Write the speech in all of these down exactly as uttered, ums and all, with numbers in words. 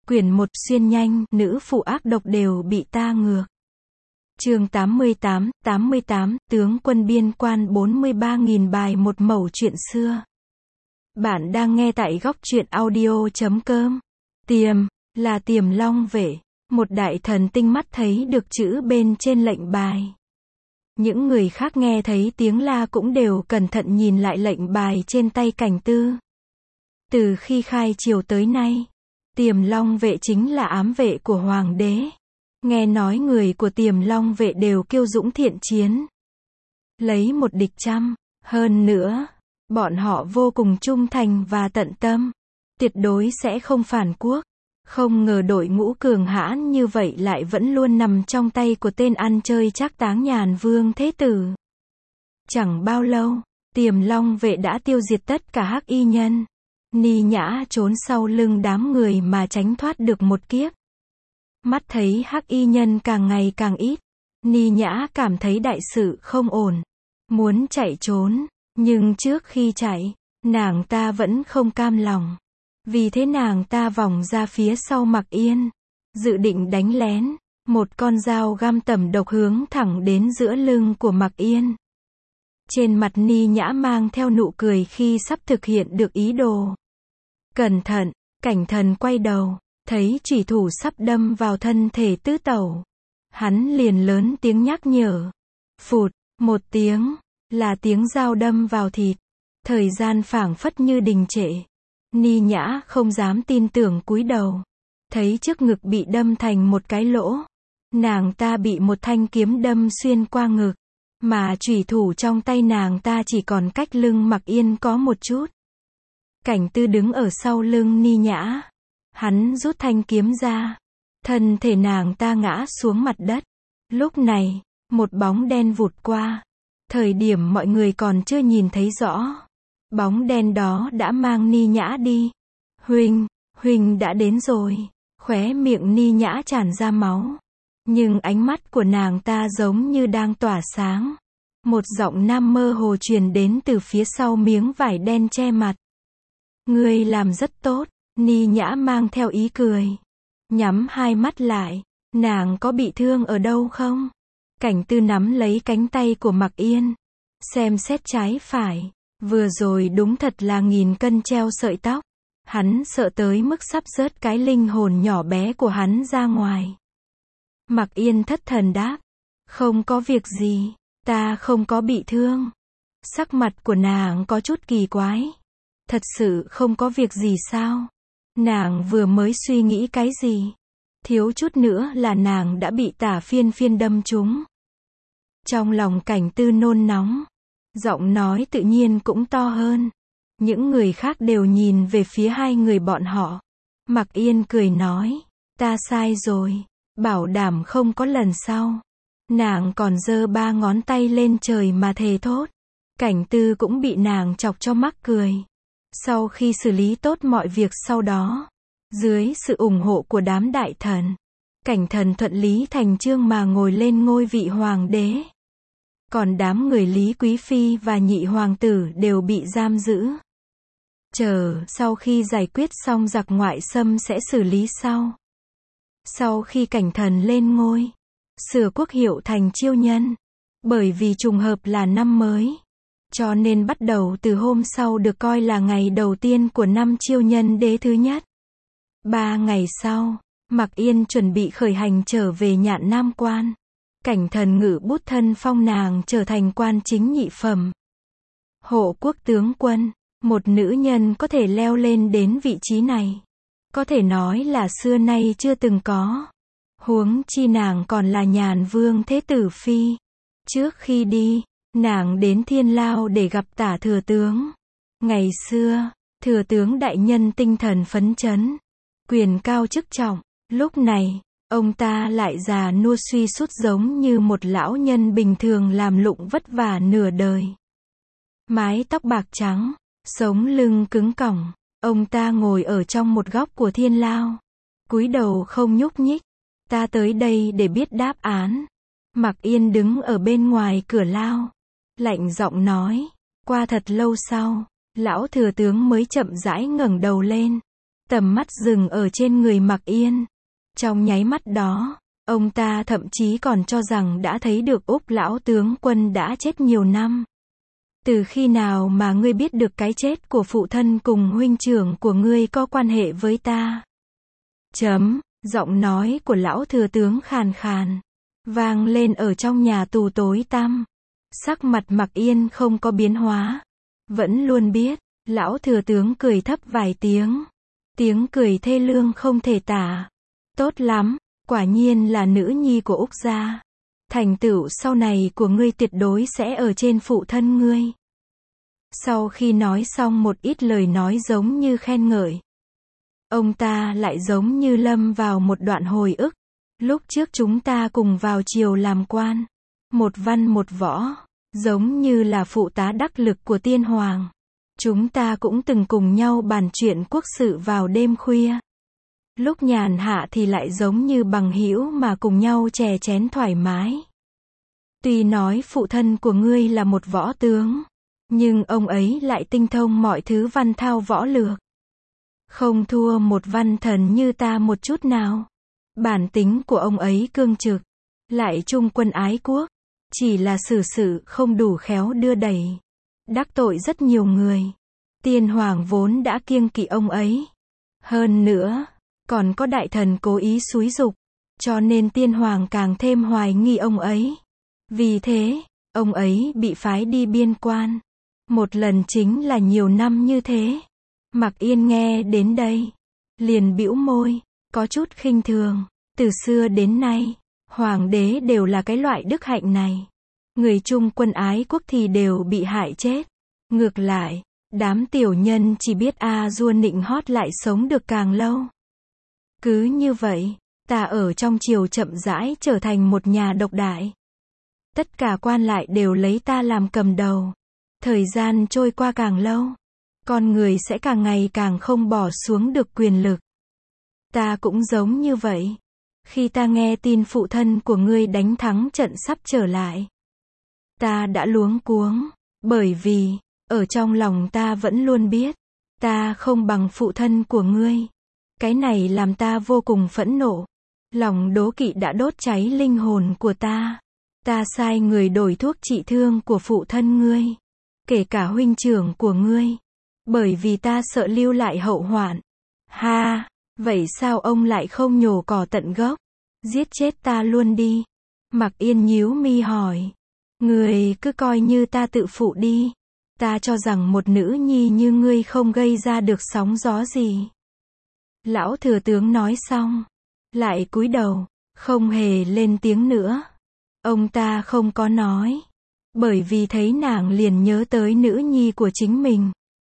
Quyển một xuyên nhanh, nữ phụ ác độc đều bị ta ngược. Chương tám mươi tám, tám mươi tám, tướng quân biên quan bốn mươi ba nghìn bài một mẩu chuyện xưa. Bạn đang nghe tại góc truyện audio chấm com. Tiềm, là Tiềm Long Vệ, một đại thần tinh mắt thấy được chữ bên trên lệnh bài. Những người khác nghe thấy tiếng la cũng đều cẩn thận nhìn lại lệnh bài trên tay Cảnh Tư. Từ khi khai triều tới nay, Tiềm Long Vệ chính là ám vệ của hoàng đế. Nghe nói người của Tiềm Long Vệ đều kiêu dũng thiện chiến, lấy một địch trăm. Hơn nữa, bọn họ vô cùng trung thành và tận tâm, tuyệt đối sẽ không phản quốc. Không ngờ đội ngũ cường hãn như vậy lại vẫn luôn nằm trong tay của tên ăn chơi trác táng Nhàn Vương Thế Tử. Chẳng bao lâu, Tiềm Long Vệ đã tiêu diệt tất cả hắc y nhân. Ni Nhã trốn sau lưng đám người mà tránh thoát được một kiếp. Mắt thấy hắc y nhân càng ngày càng ít, Ni Nhã cảm thấy đại sự không ổn, muốn chạy trốn, nhưng trước khi chạy, nàng ta vẫn không cam lòng. Vì thế nàng ta vòng ra phía sau Mặc Yên, dự định đánh lén, một con dao găm tẩm độc hướng thẳng đến giữa lưng của Mặc Yên. Trên mặt Ni Nhã mang theo nụ cười khi sắp thực hiện được ý đồ. Cẩn thận, Cảnh Thần quay đầu, thấy chủy thủ sắp đâm vào thân thể tứ tẩu. Hắn liền lớn tiếng nhắc nhở. Phụt, một tiếng, là tiếng dao đâm vào thịt. Thời gian phảng phất như đình trệ. Ni Nhã không dám tin tưởng cúi đầu. Thấy trước ngực bị đâm thành một cái lỗ. Nàng ta bị một thanh kiếm đâm xuyên qua ngực. Mà chủy thủ trong tay nàng ta chỉ còn cách lưng Mặc Yên có một chút. Cảnh Tư đứng ở sau lưng Ni Nhã. Hắn rút thanh kiếm ra. Thân thể nàng ta ngã xuống mặt đất. Lúc này, một bóng đen vụt qua. Thời điểm mọi người còn chưa nhìn thấy rõ, bóng đen đó đã mang Ni Nhã đi. Huynh, Huynh đã đến rồi. Khóe miệng Ni Nhã tràn ra máu. Nhưng ánh mắt của nàng ta giống như đang tỏa sáng. Một giọng nam mơ hồ truyền đến từ phía sau miếng vải đen che mặt. Ngươi làm rất tốt. Ni Nhã mang theo ý cười. Nhắm hai mắt lại. Nàng có bị thương ở đâu không? Cảnh Tư nắm lấy cánh tay của Mặc Yên. Xem xét trái phải. Vừa rồi đúng thật là nghìn cân treo sợi tóc. Hắn sợ tới mức sắp rớt cái linh hồn nhỏ bé của hắn ra ngoài. Mặc Yên thất thần đáp. Không có việc gì. Ta không có bị thương. Sắc mặt của nàng có chút kỳ quái. Thật sự không có việc gì sao? Nàng vừa mới suy nghĩ cái gì? Thiếu chút nữa là nàng đã bị Tả Phiên Phiên đâm trúng. Trong lòng Cảnh Tư nôn nóng. Giọng nói tự nhiên cũng to hơn. Những người khác đều nhìn về phía hai người bọn họ. Mặc Yên cười nói. Ta sai rồi. Bảo đảm không có lần sau. Nàng còn giơ ba ngón tay lên trời mà thề thốt. Cảnh Tư cũng bị nàng chọc cho mắc cười. Sau khi xử lý tốt mọi việc sau đó, dưới sự ủng hộ của đám đại thần, Cảnh Thần thuận lý thành chương mà ngồi lên ngôi vị hoàng đế. Còn đám người Lý Quý Phi và nhị hoàng tử đều bị giam giữ. Chờ sau khi giải quyết xong giặc ngoại xâm sẽ xử lý sau. Sau khi Cảnh Thần lên ngôi, sửa quốc hiệu thành Chiêu Nhân. Bởi vì trùng hợp là năm mới, cho nên bắt đầu từ hôm sau được coi là ngày đầu tiên của năm Chiêu Nhân đế thứ nhất. Ba ngày sau, Mặc Yên chuẩn bị khởi hành trở về Nhạn Nam Quan. Cảnh Thần ngự bút thân phong nàng trở thành quan chính nhị phẩm. Hộ quốc tướng quân, một nữ nhân có thể leo lên đến vị trí này. Có thể nói là xưa nay chưa từng có. Huống chi nàng còn là Nhàn Vương Thế Tử Phi. Trước khi đi, nàng đến Thiên Lao để gặp Tả Thừa Tướng. Ngày xưa, Thừa Tướng đại nhân tinh thần phấn chấn, quyền cao chức trọng. Lúc này, ông ta lại già nua suy sút giống như một lão nhân bình thường làm lụng vất vả nửa đời. Mái tóc bạc trắng, sống lưng cứng cỏng. Ông ta ngồi ở trong một góc của Thiên Lao, cúi đầu không nhúc nhích. Ta tới đây để biết đáp án. Mặc Yên đứng ở bên ngoài cửa lao, lạnh giọng nói. Qua thật lâu sau, lão thừa tướng mới chậm rãi ngẩng đầu lên. Tầm mắt dừng ở trên người Mạc Yên. Trong nháy mắt đó, ông ta thậm chí còn cho rằng đã thấy được Úc lão tướng quân đã chết nhiều năm. Từ khi nào mà ngươi biết được cái chết của phụ thân cùng huynh trưởng của ngươi có quan hệ với ta? Chấm, giọng nói của lão thừa tướng khàn khàn, vang lên ở trong nhà tù tối tăm. Sắc mặt Mạc Yên không có biến hóa. Vẫn luôn biết, lão thừa tướng cười thấp vài tiếng. Tiếng cười thê lương không thể tả. Tốt lắm, quả nhiên là nữ nhi của Úc gia. Thành tựu sau này của ngươi tuyệt đối sẽ ở trên phụ thân ngươi. Sau khi nói xong một ít lời nói giống như khen ngợi, ông ta lại giống như lâm vào một đoạn hồi ức. Lúc trước chúng ta cùng vào triều làm quan. Một văn một võ. Giống như là phụ tá đắc lực của tiên hoàng. Chúng ta cũng từng cùng nhau bàn chuyện quốc sự vào đêm khuya. Lúc nhàn hạ thì lại giống như bằng hữu mà cùng nhau chè chén thoải mái. Tuy nói phụ thân của ngươi là một võ tướng, nhưng ông ấy lại tinh thông mọi thứ văn thao võ lược. Không thua một văn thần như ta một chút nào. Bản tính của ông ấy cương trực, lại trung quân ái quốc. Chỉ là xử sự không đủ khéo đưa đẩy. Đắc tội rất nhiều người. Tiên hoàng vốn đã kiêng kỵ ông ấy. Hơn nữa, còn có đại thần cố ý xúi giục. Cho nên tiên hoàng càng thêm hoài nghi ông ấy. Vì thế, ông ấy bị phái đi biên quan. Một lần chính là nhiều năm như thế. Mạc Yên nghe đến đây, liền bĩu môi, có chút khinh thường. Từ xưa đến nay, hoàng đế đều là cái loại đức hạnh này. Người trung quân ái quốc thì đều bị hại chết. Ngược lại, đám tiểu nhân chỉ biết a dua nịnh hót lại sống được càng lâu. Cứ như vậy, ta ở trong triều chậm rãi trở thành một nhà độc đại. Tất cả quan lại đều lấy ta làm cầm đầu. Thời gian trôi qua càng lâu, con người sẽ càng ngày càng không bỏ xuống được quyền lực. Ta cũng giống như vậy. Khi ta nghe tin phụ thân của ngươi đánh thắng trận sắp trở lại, ta đã luống cuống, bởi vì, ở trong lòng ta vẫn luôn biết, ta không bằng phụ thân của ngươi. Cái này làm ta vô cùng phẫn nộ. Lòng đố kỵ đã đốt cháy linh hồn của ta. Ta sai người đổi thuốc trị thương của phụ thân ngươi, kể cả huynh trưởng của ngươi, bởi vì ta sợ lưu lại hậu hoạn. Ha, vậy sao ông lại không nhổ cỏ tận gốc, giết chết ta luôn đi? Mạc Yên nhíu mi hỏi. Ngươi cứ coi như ta tự phụ đi. Ta cho rằng một nữ nhi như ngươi không gây ra được sóng gió gì. Lão thừa tướng nói xong, lại cúi đầu, không hề lên tiếng nữa. Ông ta không có nói, bởi vì thấy nàng liền nhớ tới nữ nhi của chính mình.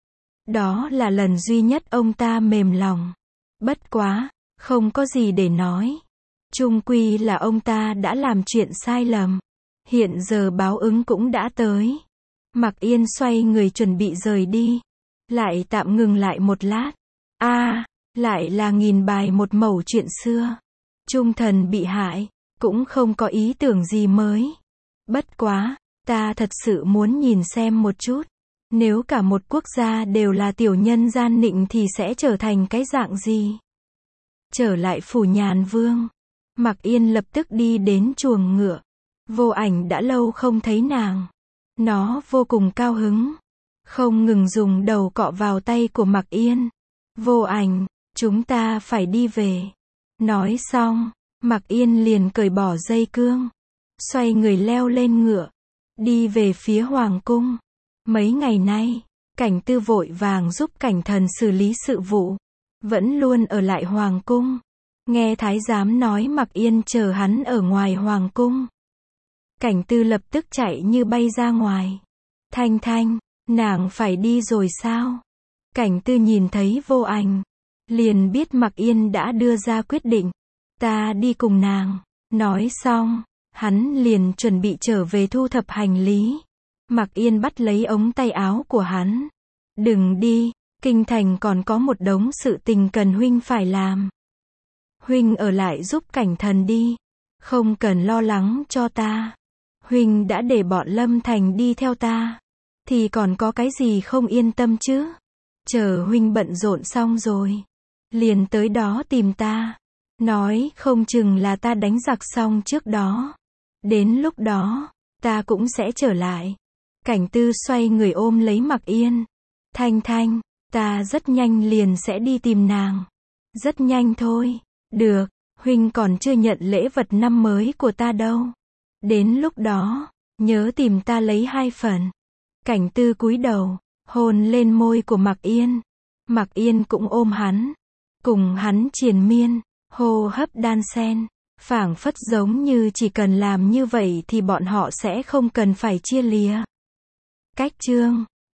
Đó là lần duy nhất ông ta mềm lòng. Bất quá, không có gì để nói. Chung quy là ông ta đã làm chuyện sai lầm. Hiện giờ báo ứng cũng đã tới. Mạc Yên xoay người chuẩn bị rời đi. Lại tạm ngừng lại một lát. a à, lại là nghìn bài một mẩu chuyện xưa. Trung thần bị hại, cũng không có ý tưởng gì mới. Bất quá, ta thật sự muốn nhìn xem một chút. Nếu cả một quốc gia đều là tiểu nhân gian nịnh thì sẽ trở thành cái dạng gì? Trở lại phủ Nhàn Vương, Mạc Yên lập tức đi đến chuồng ngựa. Vô Ảnh đã lâu không thấy nàng. Nó vô cùng cao hứng, không ngừng dùng đầu cọ vào tay của Mạc Yên. Vô Ảnh, chúng ta phải đi về. Nói xong, Mạc Yên liền cởi bỏ dây cương, xoay người leo lên ngựa, đi về phía hoàng cung. Mấy ngày nay, Cảnh Tư vội vàng giúp Cảnh Thần xử lý sự vụ, vẫn luôn ở lại hoàng cung. Nghe thái giám nói Mạc Yên chờ hắn ở ngoài hoàng cung, Cảnh Tư lập tức chạy như bay ra ngoài. Thanh Thanh, nàng phải đi rồi sao? Cảnh Tư nhìn thấy Vô Ảnh, liền biết Mạc Yên đã đưa ra quyết định. Ta đi cùng nàng. Nói xong, hắn liền chuẩn bị trở về thu thập hành lý. Mạc Yên bắt lấy ống tay áo của hắn. Đừng đi, kinh thành còn có một đống sự tình cần huynh phải làm. Huynh ở lại giúp Cảnh Thần đi. Không cần lo lắng cho ta. Huynh đã để bọn Lâm Thành đi theo ta, thì còn có cái gì không yên tâm chứ? Chờ huynh bận rộn xong rồi, liền tới đó tìm ta. Nói không chừng là ta đánh giặc xong trước đó. Đến lúc đó, ta cũng sẽ trở lại. Cảnh Tư xoay người ôm lấy Mặc Yên. Thanh Thanh, ta rất nhanh liền sẽ đi tìm nàng. Rất nhanh thôi. Được, huynh còn chưa nhận lễ vật năm mới của ta đâu. Đến lúc đó, nhớ tìm ta lấy hai phần. Cảnh Tư cúi đầu, hôn lên môi của Mặc Yên. Mặc Yên cũng ôm hắn. Cùng hắn triền miên, hô hấp đan xen. Phảng phất giống như chỉ cần làm như vậy thì bọn họ sẽ không cần phải chia lìa. Cách chương